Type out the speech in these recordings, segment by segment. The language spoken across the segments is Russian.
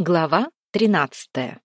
Глава 13.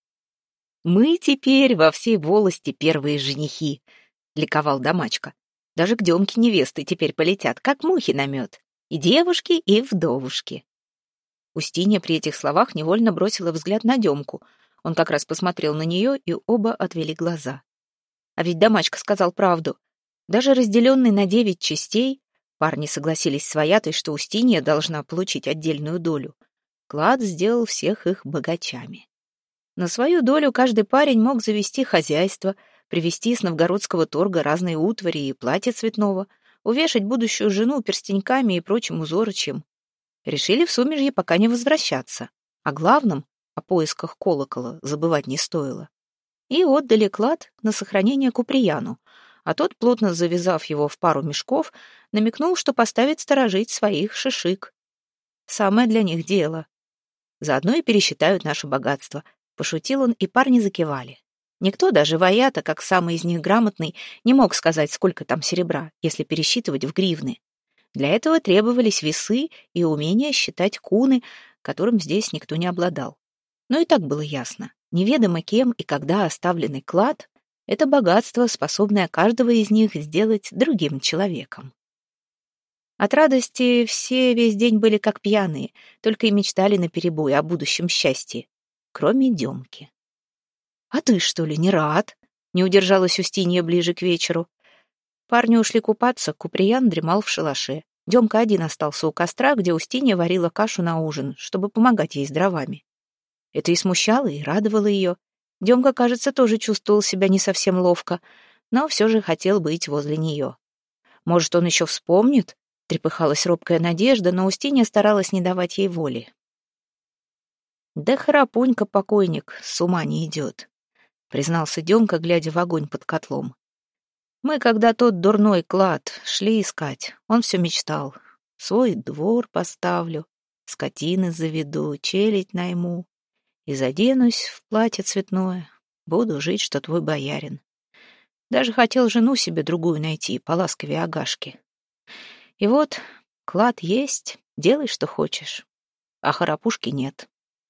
«Мы теперь во всей волости первые женихи», — ликовал Домачка. «Даже к Демке невесты теперь полетят, как мухи на мед. И девушки, и вдовушки». Устинья при этих словах невольно бросила взгляд на Демку. Он как раз посмотрел на нее, и оба отвели глаза. А ведь Домачка сказал правду. Даже разделенный на 9 частей, парни согласились с Ваятой, что Устинья должна получить отдельную долю. Клад сделал всех их богачами. На свою долю каждый парень мог завести хозяйство, привезти с новгородского торга разные утвари и платья цветного, увешать будущую жену перстеньками и прочим узорочьем. Решили в сумерье пока не возвращаться. О главном, о поисках колокола, забывать не стоило. И отдали клад на сохранение Куприяну, а тот, плотно завязав его в пару мешков, намекнул, что поставит сторожить своих шишик. Самое для них дело. Заодно и пересчитают наше богатство. Пошутил он, и парни закивали. Никто, даже Ваята, как самый из них грамотный, не мог сказать, сколько там серебра, если пересчитывать в гривны. Для этого требовались весы и умение считать куны, которым здесь никто не обладал. Но и так было ясно. Неведомо кем и когда оставленный клад — это богатство, способное каждого из них сделать другим человеком. От радости все весь день были как пьяные, только и мечтали наперебой о будущем счастье, кроме Демки. «А ты, что ли, не рад?» — не удержалась Устинья ближе к вечеру. Парни ушли купаться, Куприян дремал в шалаше. Демка один остался у костра, где Устинья варила кашу на ужин, чтобы помогать ей с дровами. Это и смущало, и радовало ее. Демка, кажется, тоже чувствовал себя не совсем ловко, но все же хотел быть возле нее. Может, он еще вспомнит? Трепыхалась робкая надежда, но Устинья старалась не давать ей воли. «Да храпунька покойник, с ума не идет», — признался Демка, глядя в огонь под котлом. «Мы, когда тот дурной клад шли искать, он все мечтал. Свой двор поставлю, скотины заведу, челядь найму и заденусь в платье цветное, буду жить, что твой боярин. Даже хотел жену себе другую найти, поласковее Агашки. И вот, клад есть, делай, что хочешь, а храпушки нет».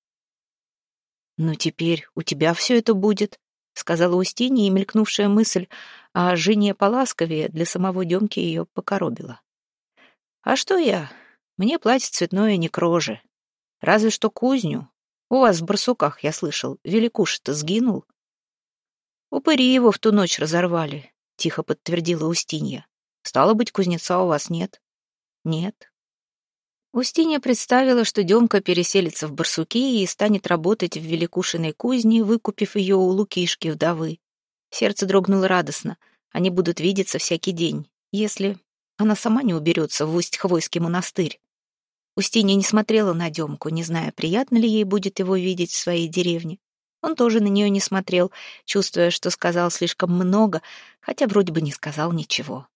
«Ну, теперь у тебя все это будет», — сказала Устинья, и мелькнувшая мысль о жене поласковее для самого Демки ее покоробила. «А что я? Мне платье цветное не к роже. Разве что кузню. У вас в Барсуках, я слышал, Великуша-то сгинул». «Упыри его в ту ночь разорвали», — тихо подтвердила Устинья. «Стало быть, кузнеца у вас нет?» «Нет». Устинья представила, что Демка переселится в Барсуки и станет работать в Великушиной кузне, выкупив ее у Лукишки вдовы. Сердце дрогнуло радостно. Они будут видеться всякий день, если она сама не уберется в Усть-Хвойский монастырь. Устинья не смотрела на Демку, не зная, приятно ли ей будет его видеть в своей деревне. Он тоже на нее не смотрел, чувствуя, что сказал слишком много, хотя вроде бы не сказал ничего.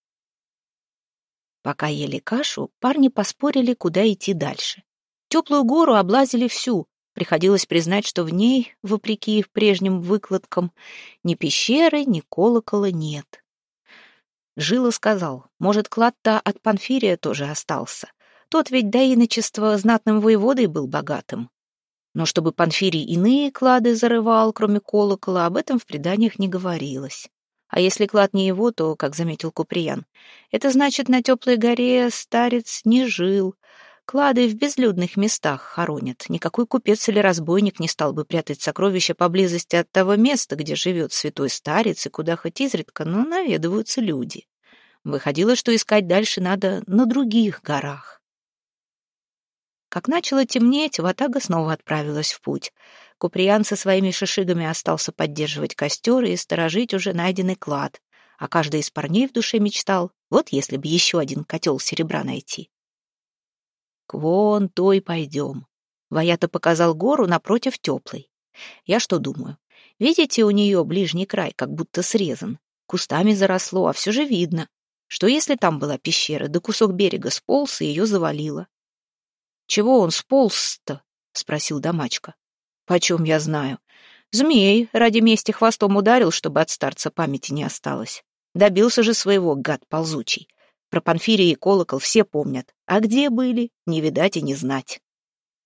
Пока ели кашу, парни поспорили, куда идти дальше. Теплую гору облазили всю. Приходилось признать, что в ней, вопреки их прежним выкладкам, ни пещеры, ни колокола нет. Жила сказал, может, клад-то от Панфирия тоже остался. Тот ведь до иночества знатным воеводой был богатым. Но чтобы Панфирий иные клады зарывал, кроме колокола, об этом в преданиях не говорилось. А если клад не его, то, как заметил Куприян, это значит, на теплой горе старец не жил. Клады в безлюдных местах хоронят. Никакой купец или разбойник не стал бы прятать сокровища поблизости от того места, где живет святой старец, и куда хоть изредка, но наведываются люди. Выходило, что искать дальше надо на других горах. Как начало темнеть, ватага снова отправилась в путь. Куприян со своими шишигами остался поддерживать костер и сторожить уже найденный клад, а каждый из парней в душе мечтал, вот если бы еще один котел серебра найти. «К вон той пойдем», — Ваята показал гору напротив теплой. «Я что думаю? Видите, у нее ближний край как будто срезан, кустами заросло, а все же видно. Что если там была пещера, да кусок берега сполз и ее завалило?» «Чего он сполз-то?» — спросил Домачка. «Почем я знаю? Змей ради мести хвостом ударил, чтобы от старца памяти не осталось. Добился же своего, гад ползучий. Про Панфирия и колокол все помнят. А где были, не видать и не знать».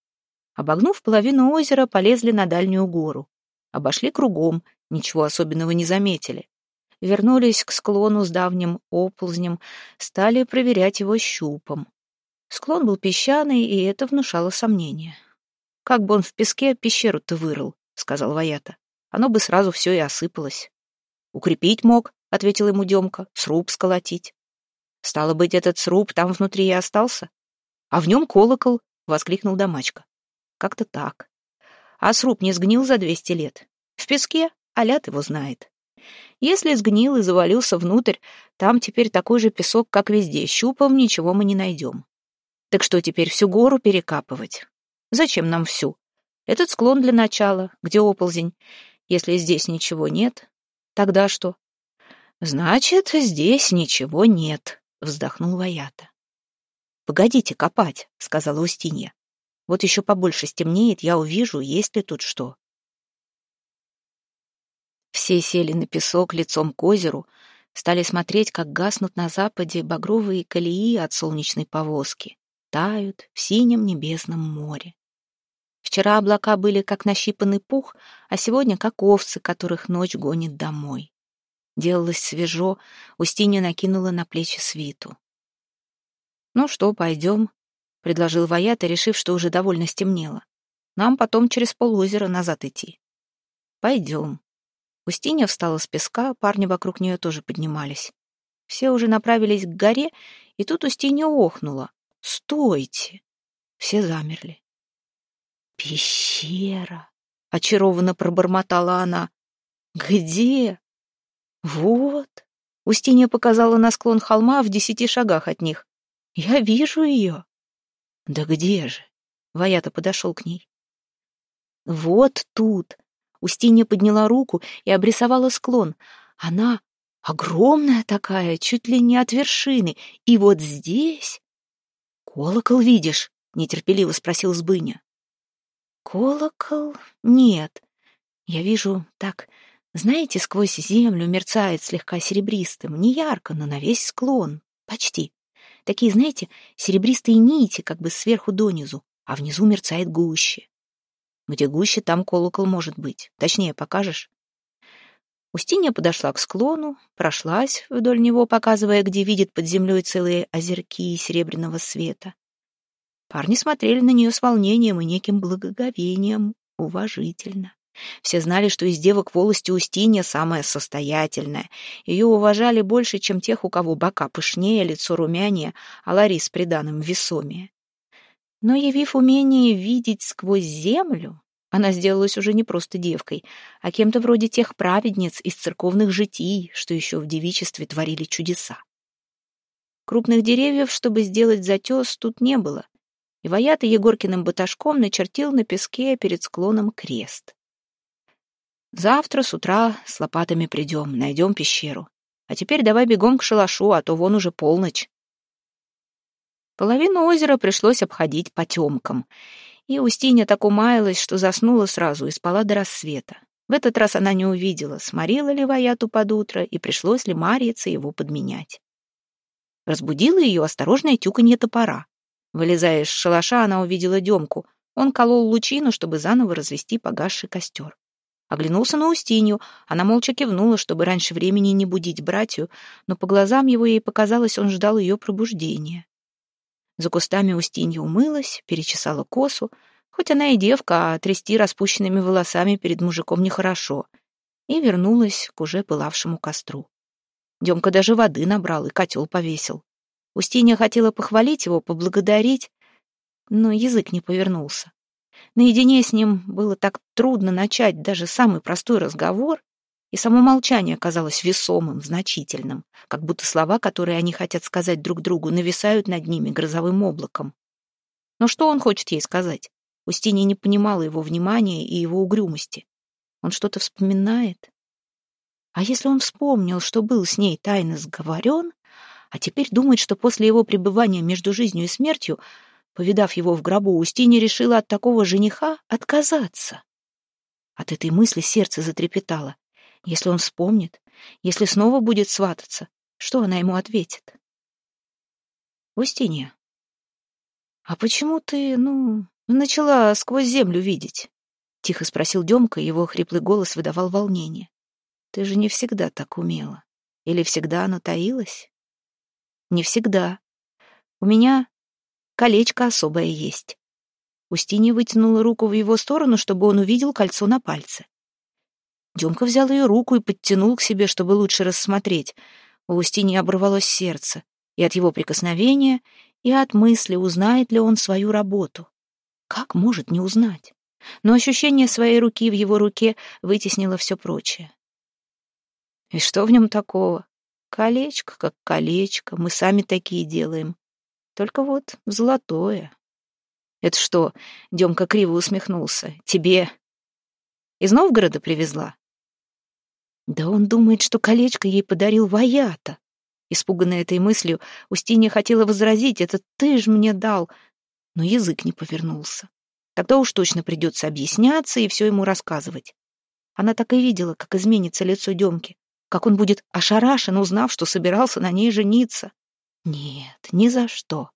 Обогнув половину озера, полезли на дальнюю гору. Обошли кругом, ничего особенного не заметили. Вернулись к склону с давним оползнем, стали проверять его щупом. Склон был песчаный, и это внушало сомнения. «Как бы он в песке пещеру-то вырыл», — сказал Ваята. «Оно бы сразу все и осыпалось». «Укрепить мог», — ответил ему Демка, — «сруб сколотить». «Стало быть, этот сруб там внутри и остался?» «А в нем колокол», — воскликнул Домачка. «Как-то так. А сруб не сгнил за 200 лет? В песке, а ляд его знает. Если сгнил и завалился внутрь, там теперь такой же песок, как везде, щупом ничего мы не найдем. Так что теперь всю гору перекапывать? Зачем нам всю? Этот склон для начала, где оползень. Если здесь ничего нет, тогда что?» «Значит, здесь ничего нет», — вздохнул Ваята. «Погодите копать», — сказала Устинья. «Вот еще побольше стемнеет, я увижу, есть ли тут что». Все сели на песок лицом к озеру, стали смотреть, как гаснут на западе багровые колеи от солнечной повозки, тают в синем небесном море. Вчера облака были как нащипанный пух, а сегодня как овцы, которых ночь гонит домой. Делалось свежо, Устинья накинула на плечи свиту. «Ну что, пойдем?» — предложил Ваята, решив, что уже довольно стемнело. «Нам потом через полозера назад идти». «Пойдем». Устинья встала с песка, парни вокруг нее тоже поднимались. Все уже направились к горе, и тут Устинья охнула. «Стойте!» Все замерли. «Пещера!» — очарованно пробормотала она. «Где?» «Вот!» — Устинья показала на склон холма в 10 шагах от них. «Я вижу ее!» «Да где же?» — Ваята подошел к ней. «Вот тут!» — Устинья подняла руку и обрисовала склон. «Она огромная такая, чуть ли не от вершины. И вот здесь...» «Колокол видишь?» — нетерпеливо спросил Сбыня. «Колокол? Нет. Я вижу так, знаете, сквозь землю мерцает слегка серебристым. Не ярко, но на весь склон. Почти. Такие, знаете, серебристые нити, как бы сверху донизу, а внизу мерцает гуще. Где гуще, там колокол может быть. Точнее, покажешь?» Устинья подошла к склону, прошлась вдоль него, показывая, где видит под землей целые озерки серебряного света. Парни смотрели на нее с волнением и неким благоговением, уважительно. Все знали, что из девок волости Устинья самая состоятельная. Ее уважали больше, чем тех, у кого бока пышнее, лицо румянее, а ларис с приданым весомее. Но, явив умение видеть сквозь землю, она сделалась уже не просто девкой, а кем-то вроде тех праведниц из церковных житий, что еще в девичестве творили чудеса. Крупных деревьев, чтобы сделать затес, тут не было, и Ваята Егоркиным баташком начертил на песке перед склоном крест. «Завтра с утра с лопатами придем, найдем пещеру. А теперь давай бегом к шалашу, а то вон уже полночь». Половину озера пришлось обходить потемкам, и Устинья так умаялась, что заснула сразу и спала до рассвета. В этот раз она не увидела, сморила ли Ваяту под утро и пришлось ли Марьице его подменять. Разбудило ее осторожное тюканье топора. Вылезая из шалаша, она увидела Демку. Он колол лучину, чтобы заново развести погасший костер. Оглянулся на Устинью. Она молча кивнула, чтобы раньше времени не будить братью, но по глазам его ей показалось, он ждал ее пробуждения. За кустами Устинья умылась, перечесала косу, хоть она и девка, а трясти распущенными волосами перед мужиком нехорошо, и вернулась к уже пылавшему костру. Демка даже воды набрал и котел повесил. Устинья хотела похвалить его, поблагодарить, но язык не повернулся. Наедине с ним было так трудно начать даже самый простой разговор, и само молчание казалось весомым, значительным, как будто слова, которые они хотят сказать друг другу, нависают над ними грозовым облаком. Но что он хочет ей сказать? Устинья не понимала его внимания и его угрюмости. Он что-то вспоминает? А если он вспомнил, что был с ней тайно сговорен, а теперь думает, что после его пребывания между жизнью и смертью, повидав его в гробу, Устинья решила от такого жениха отказаться? От этой мысли сердце затрепетало. Если он вспомнит, если снова будет свататься, что она ему ответит? «Устинья, а почему ты, Начала сквозь землю видеть. Тихо спросил Демка, и его хриплый голос выдавал волнение. Ты же не всегда так умела. Или всегда оно таилось? Не всегда. У меня колечко особое есть. Устинья вытянула руку в его сторону, чтобы он увидел кольцо на пальце. Демка взял ее руку и подтянул к себе, чтобы лучше рассмотреть. У Устиньи оборвалось сердце и от его прикосновения, и от мысли, узнает ли он свою работу. Как может не узнать? Но ощущение своей руки в его руке вытеснило все прочее. И что в нем такого? Колечко как колечко, мы сами такие делаем. Только вот золотое. Это что? Демка криво усмехнулся. Тебе из Новгорода привезла? Да он думает, что колечко ей подарил Ваята. Испуганная этой мыслью, Устинья хотела возразить: это ты ж мне дал. Но язык не повернулся. Тогда уж точно придется объясняться и все ему рассказывать. Она так и видела, как изменится лицо Демки, как он будет ошарашен, узнав, что собирался на ней жениться. Нет, ни за что.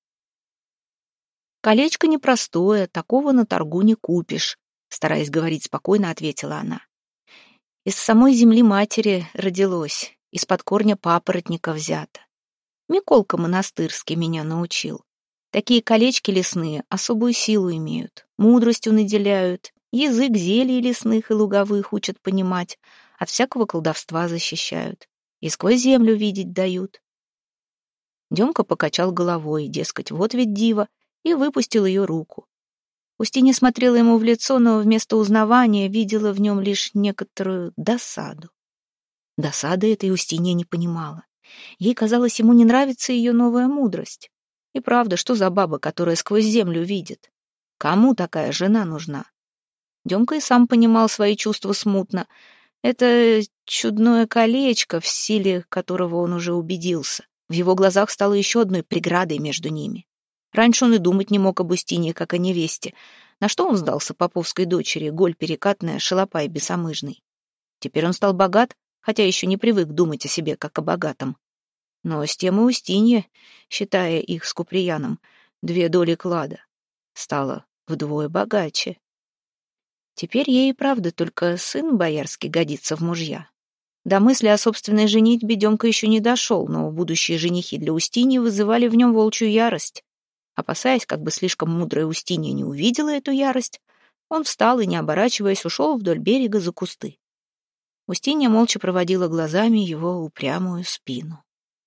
Колечко непростое, такого на торгу не купишь, стараясь говорить спокойно, ответила она. Из самой земли матери родилось, из-под корня папоротника взято. Миколка монастырский меня научил. Такие колечки лесные особую силу имеют, мудростью наделяют, язык зелий лесных и луговых учат понимать, от всякого колдовства защищают и сквозь землю видеть дают. Демка покачал головой, дескать, вот ведь диво, и выпустил ее руку. Устинья смотрела ему в лицо, но вместо узнавания видела в нем лишь некоторую досаду. Досады этой Устинья не понимала. Ей казалось, ему не нравится ее новая мудрость. И правда, что за баба, которая сквозь землю видит? Кому такая жена нужна? Демка и сам понимал свои чувства смутно. Это чудное колечко, в силе которого он уже убедился. В его глазах стало еще одной преградой между ними. Раньше он и думать не мог об Устинье, как о невесте. На что он сдался поповской дочери, голь перекатная, шалопай бесомыжный? Теперь он стал богат, хотя еще не привык думать о себе, как о богатом. Но с тем и Устинья, считая их с Куприяном, 2 доли клада, стала вдвое богаче. Теперь ей и правда только сын боярский годится в мужья. До мысли о собственной женитьбе Демка еще не дошел, но будущие женихи для Устиньи вызывали в нем волчью ярость. Опасаясь, как бы слишком мудрая Устинья не увидела эту ярость, он встал и, не оборачиваясь, ушел вдоль берега за кусты. Устинья молча проводила глазами его упрямую спину.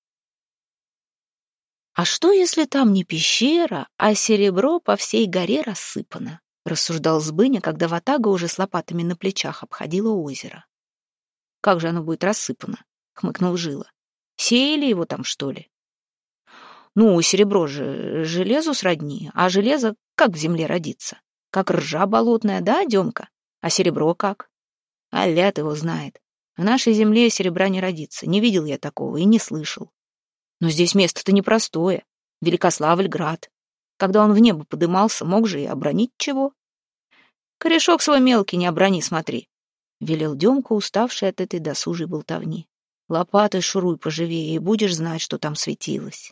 «А что, если там не пещера, а серебро по всей горе рассыпано?» — рассуждал Збыня, когда ватага уже с лопатами на плечах обходила озеро. «Как же оно будет рассыпано?» — хмыкнул Жила. «Сеяли его там, что ли?» «Ну, серебро же железу сродни, а железо как в земле родится? Как ржа болотная, да, Демка? А серебро как?» «А ляд его знает. В нашей земле серебра не родится. Не видел я такого и не слышал. Но здесь место-то непростое. Великославль-град. Когда он в небо подымался, мог же и обронить чего. Корешок свой мелкий не оброни, смотри», — велел Демка, уставший от этой досужей болтовни. «Лопатой шуруй поживее, и будешь знать, что там светилось».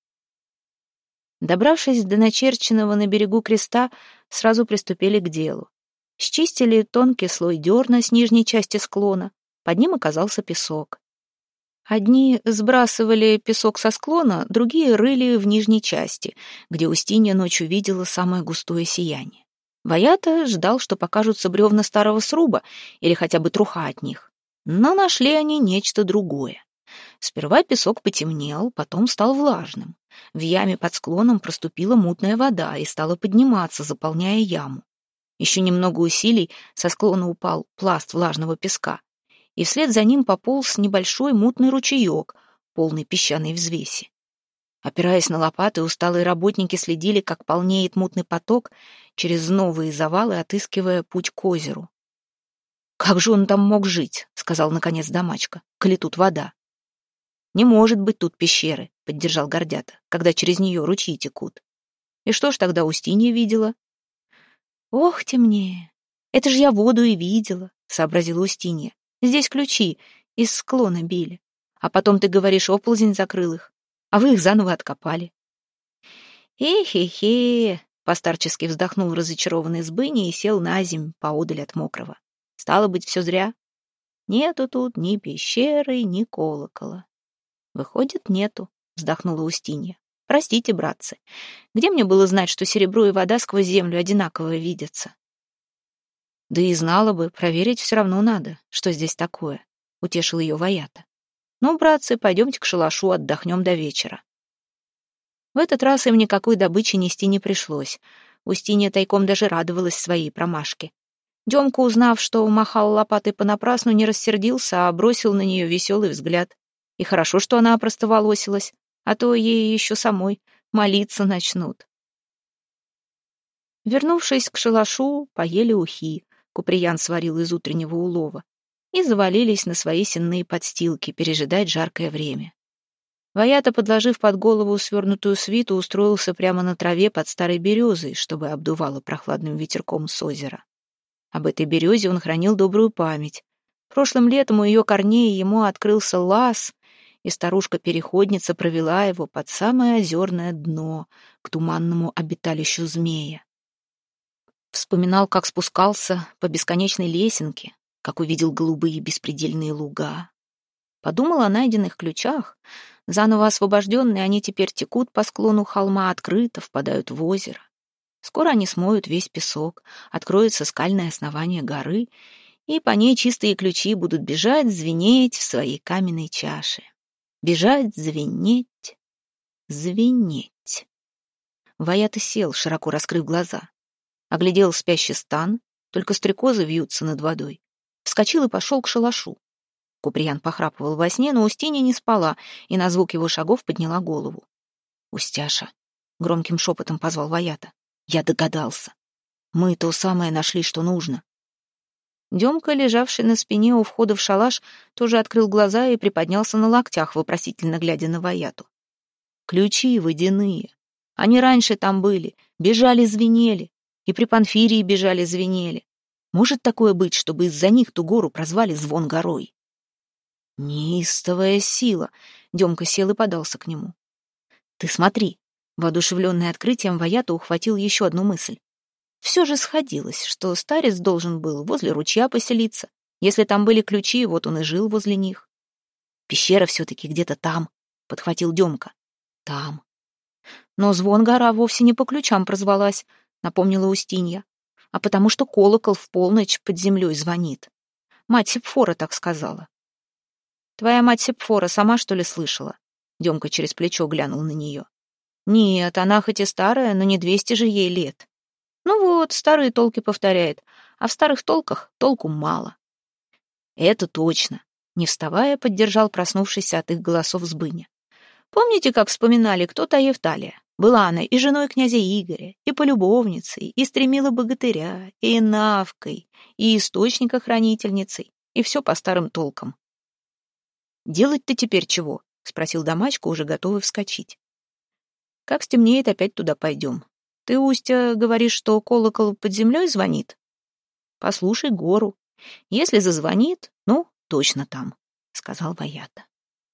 Добравшись до начерченного на берегу креста, сразу приступили к делу. Счистили тонкий слой дерна с нижней части склона, под ним оказался песок. Одни сбрасывали песок со склона, другие рыли в нижней части, где Устинья ночью видела самое густое сияние. Ваята ждал, что покажутся бревна старого сруба или хотя бы труха от них. Но нашли они нечто другое. Сперва песок потемнел, потом стал влажным. В яме под склоном проступила мутная вода и стала подниматься, заполняя яму. Еще немного усилий, со склона упал пласт влажного песка, и вслед за ним пополз небольшой мутный ручеек, полный песчаной взвеси. Опираясь на лопаты, усталые работники следили, как полнеет мутный поток через новые завалы, отыскивая путь к озеру. «Как же он там мог жить?» — сказал наконец Дамачка, — «коли тут вода». «Не может быть тут пещеры», — поддержал Гордята, «когда через нее ручьи текут». «И что ж тогда Устинья видела?» «Ох ты мне! Это же я воду и видела», — сообразила Устинья. «Здесь ключи из склона били. А потом ты говоришь, оползень закрыл их, а вы их заново откопали». «Эхе-хе!» Постарчески вздохнул разочарованный Сбыня и сел на земь поодаль от мокрого. Стало быть, все зря. Нету тут ни пещеры, ни колокола. Выходит, нету, вздохнула Устинья. Простите, братцы, где мне было знать, что серебро и вода сквозь землю одинаково видятся? Да и знала бы, проверить все равно надо, что здесь такое, утешил ее Ваята. Ну, братцы, пойдемте к шалашу, отдохнем до вечера. В этот раз им никакой добычи нести не пришлось. Устинья тайком даже радовалась своей промашке. Демка, узнав, что махал лопатой понапрасну, не рассердился, а бросил на нее веселый взгляд. И хорошо, что она опростоволосилась, а то ей еще самой молиться начнут. Вернувшись к шалашу, поели ухи, Куприян сварил из утреннего улова, и завалились на свои сенные подстилки пережидать жаркое время. Ваята, подложив под голову свернутую свиту, устроился прямо на траве под старой березой, чтобы обдувало прохладным ветерком с озера. Об этой березе он хранил добрую память. Прошлым летом у ее корней ему открылся лаз, и старушка-переходница провела его под самое озерное дно, к туманному обиталищу змея. Вспоминал, как спускался по бесконечной лесенке, как увидел голубые беспредельные луга. Подумал о найденных ключах. Заново освобожденные, они теперь текут по склону холма, открыто впадают в озеро. Скоро они смоют весь песок, откроется скальное основание горы, и по ней чистые ключи будут бежать, звенеть в своей каменной чаше. Бежать, звенеть, звенеть. Ваята сел, широко раскрыв глаза. Оглядел спящий стан, только стрекозы вьются над водой. Вскочил и пошел к шалашу. Куприян похрапывал во сне, но Устинья не спала, и на звук его шагов подняла голову. «Устяша!» — громким шепотом позвал Ваята. «Я догадался. Мы то самое нашли, что нужно». Демка, лежавший на спине у входа в шалаш, тоже открыл глаза и приподнялся на локтях, вопросительно глядя на Ваяту. «Ключи водяные. Они раньше там были, бежали, звенели. И при Панфирии бежали, звенели. Может такое быть, чтобы из-за них ту гору прозвали Звон горой?» «Неистовая сила!» — Демка сел и подался к нему. «Ты смотри!» — воодушевленный открытием, Ваята ухватил еще одну мысль. Все же сходилось, что старец должен был возле ручья поселиться. Если там были ключи, вот он и жил возле них. «Пещера все-таки где-то там», — подхватил Демка. «Там». «Но Звон-гора вовсе не по ключам прозвалась», — напомнила Устинья, «а потому что колокол в полночь под землей звонит. Мать Сепфора так сказала». «Твоя мать Сепфора сама, что ли, слышала?» Демка через плечо глянул на нее. «Нет, она хоть и старая, но не 200 же ей лет. Ну вот, старые толки повторяет, а в старых толках толку мало». «Это точно», — не вставая, поддержал проснувшийся от их голосов Сбыня. «Помните, как вспоминали, кто та Евталия? Была она и женой князя Игоря, и полюбовницей, и стремила богатыря, и навкой, и источника-хранительницей, и все по старым толкам». «Делать-то теперь чего?» — спросил Дамачка, уже готовый вскочить. «Как стемнеет, опять туда пойдем. Ты, Устя, говоришь, что колокол под землей звонит? Послушай гору. Если зазвонит, ну, точно там», — сказал Ваята.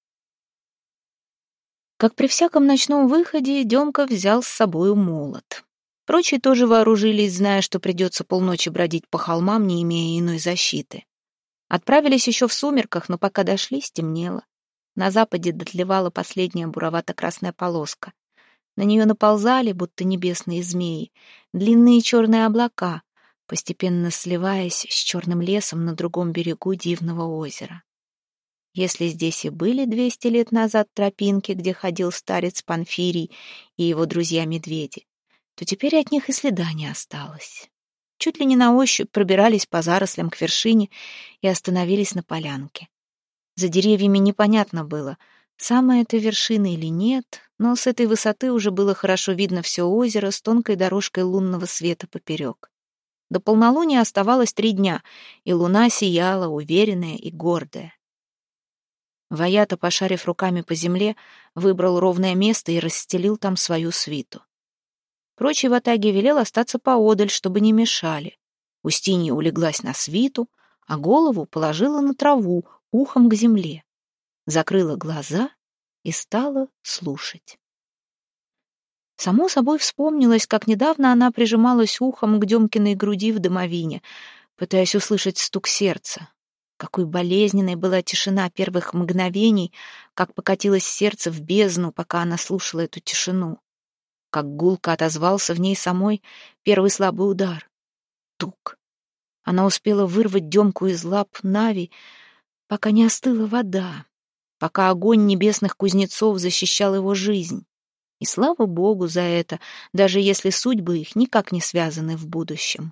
Как при всяком ночном выходе, Демка взял с собою молот. Прочие тоже вооружились, зная, что придется полночи бродить по холмам, не имея иной защиты. Отправились еще в сумерках, но пока дошли, стемнело. На западе дотлевала последняя буровато-красная полоска. На нее наползали, будто небесные змеи, длинные черные облака, постепенно сливаясь с черным лесом на другом берегу дивного озера. Если здесь и были 200 лет назад тропинки, где ходил старец Панфирий и его друзья-медведи, то теперь от них и следа не осталось. Чуть ли не на ощупь пробирались по зарослям к вершине и остановились на полянке. За деревьями непонятно было, самая это вершина или нет, но с этой высоты уже было хорошо видно все озеро с тонкой дорожкой лунного света поперек. До полнолуния оставалось 3 дня, и луна сияла, уверенная и гордая. Ваята, пошарив руками по земле, выбрал ровное место и расстелил там свою свиту. Прочие ватаги велел остаться поодаль, чтобы не мешали. Устинья улеглась на свиту, а голову положила на траву, ухом к земле. Закрыла глаза и стала слушать. Само собой вспомнилось, как недавно она прижималась ухом к Демкиной груди в домовине, пытаясь услышать стук сердца. Какой болезненной была тишина первых мгновений, как покатилось сердце в бездну, пока она слушала эту тишину. Как гулко отозвался в ней самой первый слабый удар. Тук. Она успела вырвать Демку из лап Нави, пока не остыла вода, пока огонь небесных кузнецов защищал его жизнь. И слава Богу за это, даже если судьбы их никак не связаны в будущем.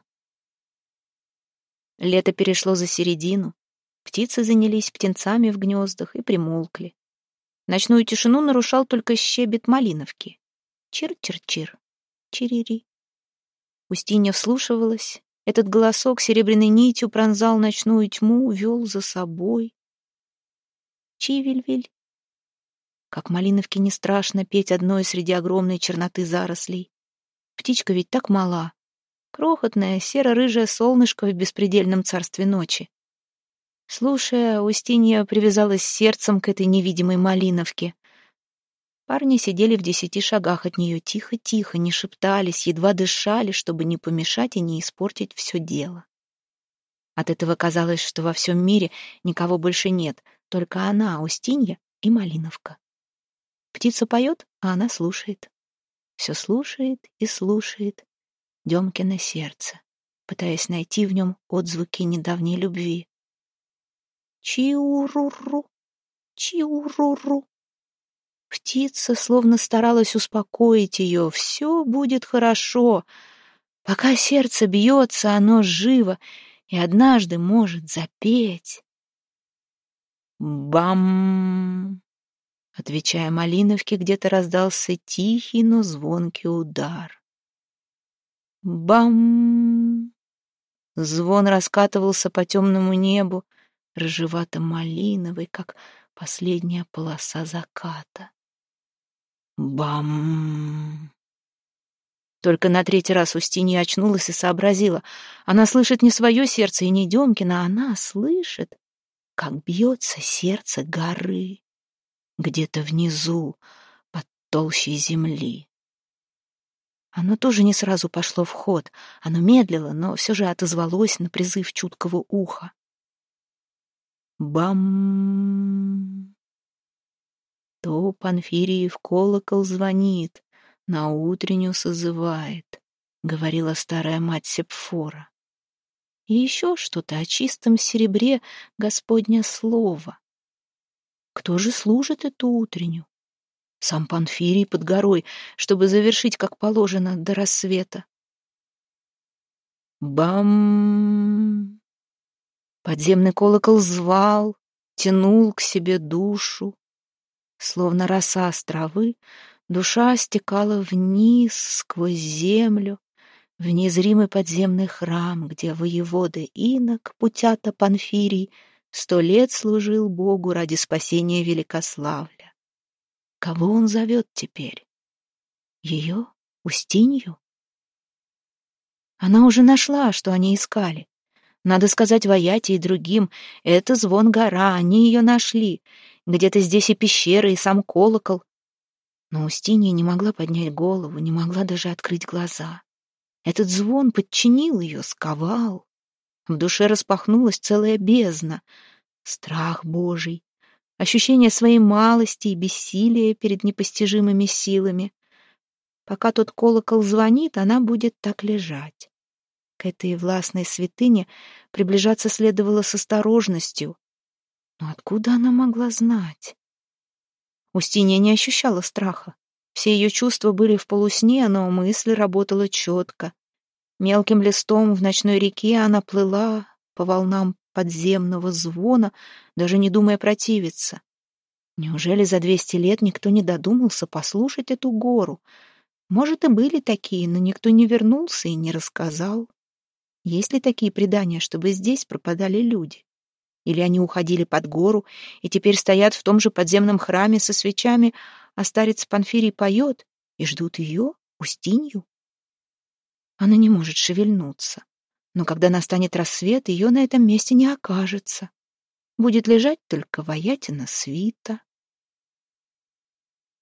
Лето перешло за середину. Птицы занялись птенцами в гнездах и примолкли. Ночную тишину нарушал только щебет малиновки. Чир-чир-чир, чирири. Устинья вслушивалась. Этот голосок серебряной нитью пронзал ночную тьму, вел за собой. Чивель-виль. Как малиновке не страшно петь одной среди огромной черноты зарослей. Птичка ведь так мала. Крохотное серо-рыжее солнышко в беспредельном царстве ночи. Слушая, Устинья привязалась сердцем к этой невидимой малиновке. Парни сидели в 10 шагах от нее, тихо-тихо, не шептались, едва дышали, чтобы не помешать и не испортить все дело. От этого казалось, что во всем мире никого больше нет, только она, Устинья и малиновка. Птица поет, а она слушает. Все слушает и слушает Демкино сердце, пытаясь найти в нем отзвуки недавней любви. Чиуруру, чиуруру. Птица словно старалась успокоить ее. Все будет хорошо. Пока сердце бьется, оно живо и однажды может запеть. Бам! Отвечая малиновке, где-то раздался тихий, но звонкий удар. Бам! Звон раскатывался по темному небу, рыжевато-малиновый, как последняя полоса заката. Бам! Только на 3-й раз Устинья очнулась и сообразила. Она слышит не свое сердце и не Демкина, она слышит, как бьется сердце горы, где-то внизу, под толщей земли. Оно тоже не сразу пошло в ход. Оно медлило, но все же отозвалось на призыв чуткого уха. Бам! То Панфириев колокол звонит, на утренню созывает, говорила старая мать Сепфора. И еще что-то о чистом серебре Господня слова. Кто же служит эту утренню? Сам Панфирий под горой, чтобы завершить, как положено, до рассвета. Бам! Подземный колокол звал, тянул к себе душу. Словно роса с травы, душа стекала вниз, сквозь землю, в незримый подземный храм, где воевода инок Путята Панфирий 100 лет служил Богу ради спасения Великославля. Кого он зовет теперь? Ее? Устинью? Она уже нашла, что они искали. Надо сказать Ваяте и другим, это Звон-гора, они ее нашли. Где-то здесь и пещера, и сам колокол. Но Устинья не могла поднять голову, не могла даже открыть глаза. Этот звон подчинил ее, сковал. В душе распахнулась целая бездна. Страх Божий, ощущение своей малости и бессилия перед непостижимыми силами. Пока тот колокол звонит, она будет так лежать. К этой властной святыне приближаться следовало с осторожностью. Но откуда она могла знать? Устинья не ощущала страха. Все ее чувства были в полусне, но мысль работала четко. Мелким листом в ночной реке она плыла по волнам подземного звона, даже не думая противиться. Неужели за 200 лет никто не додумался послушать эту гору? Может, и были такие, но никто не вернулся и не рассказал. Есть ли такие предания, чтобы здесь пропадали люди? Или они уходили под гору и теперь стоят в том же подземном храме со свечами, а старец Панфирий поет и ждут ее, Устинью? Она не может шевельнуться, но когда настанет рассвет, ее на этом месте не окажется. Будет лежать только Ваятина свита.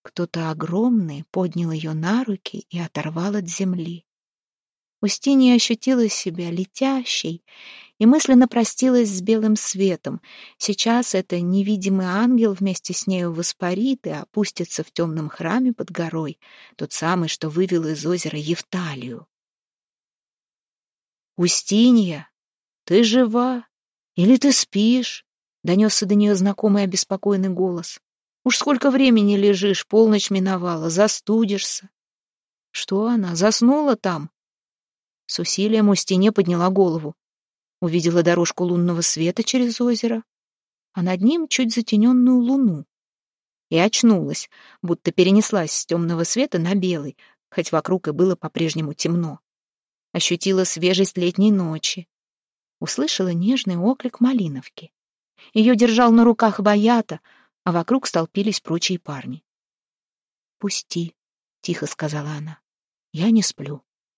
Кто-то огромный поднял ее на руки и оторвал от земли. Устинья ощутила себя летящей и мысленно простилась с белым светом. Сейчас это невидимый ангел вместе с нею воспарит и опустится в темном храме под горой, тот самый, что вывел из озера Евталию. «Устинья, ты жива? Или ты спишь?» — донесся до нее знакомый обеспокоенный голос. «Уж сколько времени лежишь, полночь миновала, застудишься». Что она, заснула там? С усилием Устинья подняла голову. Увидела дорожку лунного света через озеро, а над ним чуть затененную луну. И очнулась, будто перенеслась с темного света на белый, хоть вокруг и было по-прежнему темно. Ощутила свежесть летней ночи. Услышала нежный оклик Малиновки. Ее держал на руках Ваята, а вокруг столпились прочие парни. «Пусти», — тихо сказала она, — «я не сплю».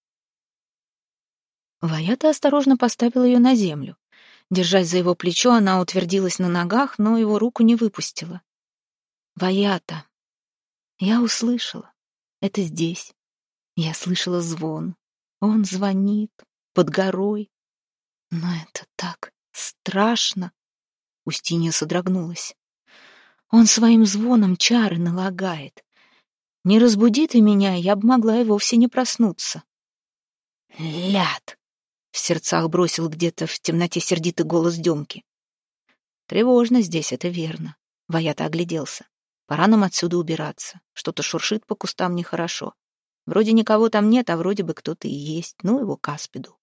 Ваята осторожно поставил ее на землю. Держась за его плечо, она утвердилась на ногах, но его руку не выпустила. «Ваята, я услышала. Это здесь. Я слышала звон. Он звонит под горой. Но это так страшно!» Устинья содрогнулась. «Он своим звоном чары налагает. Не разбуди ты меня, я бы могла и вовсе не проснуться». «Ляд!» — в сердцах бросил где-то в темноте сердитый голос Демки. «Тревожно здесь, это верно». Ваята огляделся. «Пора нам отсюда убираться. Что-то шуршит по кустам нехорошо. Вроде никого там нет, а вроде бы кто-то и есть. Ну его к аспиду».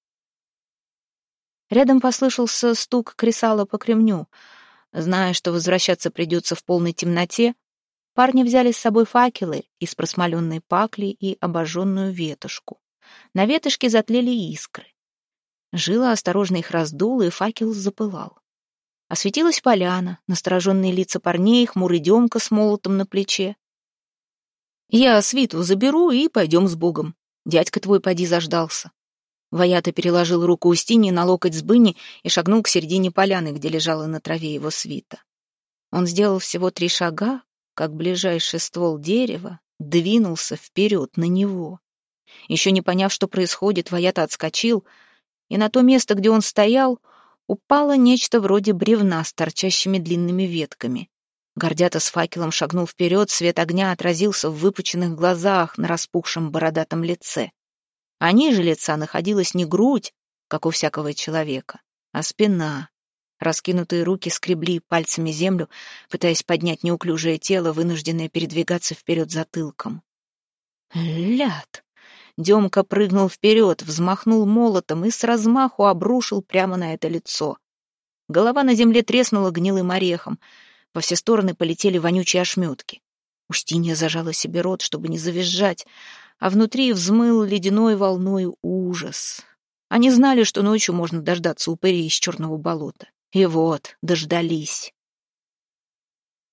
Рядом послышался стук кресала по кремню. Зная, что возвращаться придется в полной темноте, парни взяли с собой факелы из просмоленной пакли и обожженную ветошку. На ветошке затлели искры. Жила осторожно их раздула, и факел запылал. Осветилась поляна, настороженные лица парней, хмурый Демка с молотом на плече. «Я свиту заберу и пойдем с Богом. Дядька твой поди заждался». Ваята переложил руку Устиньи на локоть Сбыни и шагнул к середине поляны, где лежала на траве его свита. Он сделал всего 3 шага, как ближайший ствол дерева двинулся вперед на него. Еще не поняв, что происходит, Ваята отскочил, и на то место, где он стоял, упало нечто вроде бревна с торчащими длинными ветками. Гордята с факелом шагнул вперед, свет огня отразился в выпученных глазах на распухшем бородатом лице. А ниже лица находилась не грудь, как у всякого человека, а спина. Раскинутые руки скребли пальцами землю, пытаясь поднять неуклюжее тело, вынужденное передвигаться вперед затылком. «Ляд!» Демка прыгнул вперед, взмахнул молотом и с размаху обрушил прямо на это лицо. Голова на земле треснула гнилым орехом. Во все стороны полетели вонючие ошметки. Устинья зажала себе рот, чтобы не завизжать, а внутри взмыл ледяной волной ужас. Они знали, что ночью можно дождаться упырей из черного болота. И вот, дождались.